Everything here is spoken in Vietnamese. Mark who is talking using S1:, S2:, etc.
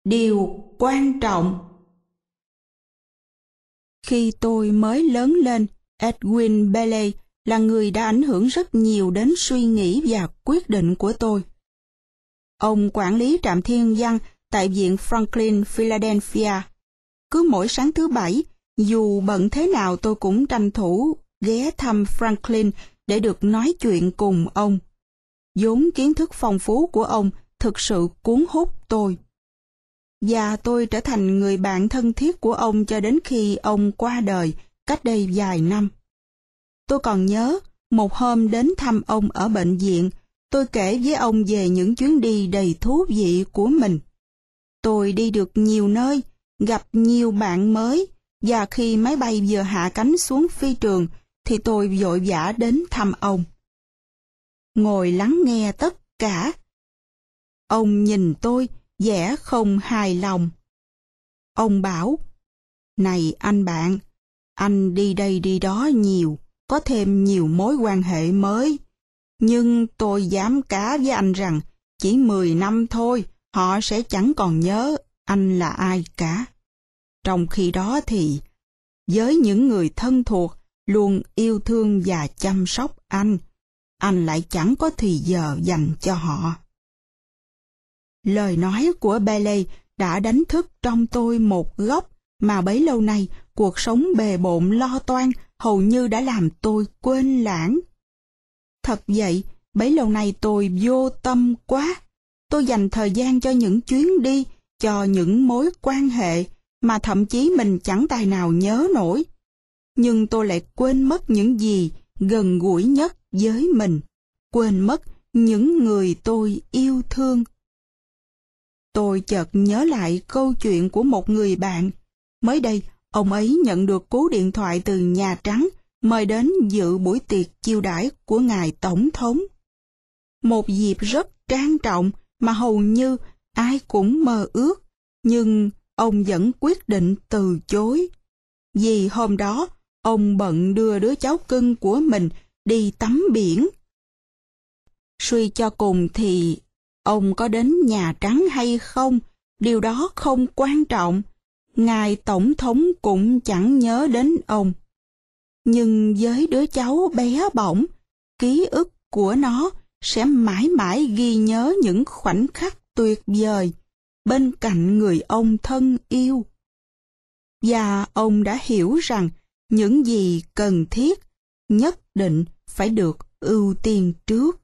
S1: Điều quan trọng. Khi tôi mới lớn lên, Edwin Bailey là người đã ảnh hưởng rất nhiều đến suy nghĩ và quyết định của tôi. Ông quản lý trạm thiên văn tại Viện Franklin, Philadelphia. Cứ mỗi sáng thứ Bảy, dù bận thế nào tôi cũng tranh thủ ghé thăm Franklin để được nói chuyện cùng ông. Vốn kiến thức phong phú của ông thực sự cuốn hút tôi. Và tôi trở thành người bạn thân thiết của ông cho đến khi ông qua đời cách đây vài năm. Tôi còn nhớ, một hôm đến thăm ông ở bệnh viện, tôi kể với ông về những chuyến đi đầy thú vị của mình. Tôi đi được nhiều nơi, gặp nhiều bạn mới, và khi máy bay vừa hạ cánh xuống phi trường, thì tôi vội vã đến thăm ông. Ngồi lắng nghe tất cả. Ông nhìn tôi, vẻ không hài lòng. Ông bảo, này anh bạn, anh đi đây đi đó nhiều, có thêm nhiều mối quan hệ mới. Nhưng tôi dám cá với anh rằng, chỉ 10 năm thôi, họ sẽ chẳng còn nhớ anh là ai cả. Trong khi đó thì, với những người thân thuộc, luôn yêu thương và chăm sóc anh lại chẳng có thì giờ dành cho họ. Lời nói của Bailey đã đánh thức trong tôi một góc mà bấy lâu nay cuộc sống bề bộn lo toan hầu như đã làm tôi quên lãng. Thật vậy, bấy lâu nay tôi vô tâm quá. Tôi dành thời gian cho những chuyến đi, cho những mối quan hệ mà thậm chí mình chẳng tài nào nhớ nổi. Nhưng tôi lại quên mất những gì gần gũi nhất với mình, quên mất những người tôi yêu thương. Tôi chợt nhớ lại câu chuyện của một người bạn. Mới đây, ông ấy nhận được cú điện thoại từ Nhà Trắng mời đến dự buổi tiệc chiêu đãi của ngài Tổng thống. Một dịp rất trang trọng mà hầu như ai cũng mơ ước, nhưng ông vẫn quyết định từ chối. Vì hôm đó, ông bận đưa đứa cháu cưng của mình đi tắm biển. Suy cho cùng thì ông có đến Nhà Trắng hay không, điều đó không quan trọng. Ngài Tổng thống cũng chẳng nhớ đến ông. Nhưng với đứa cháu bé bỏng, ký ức của nó sẽ mãi mãi ghi nhớ những khoảnh khắc tuyệt vời bên cạnh người ông thân yêu. Và ông đã hiểu rằng những gì cần thiết nhất định phải được ưu tiên trước.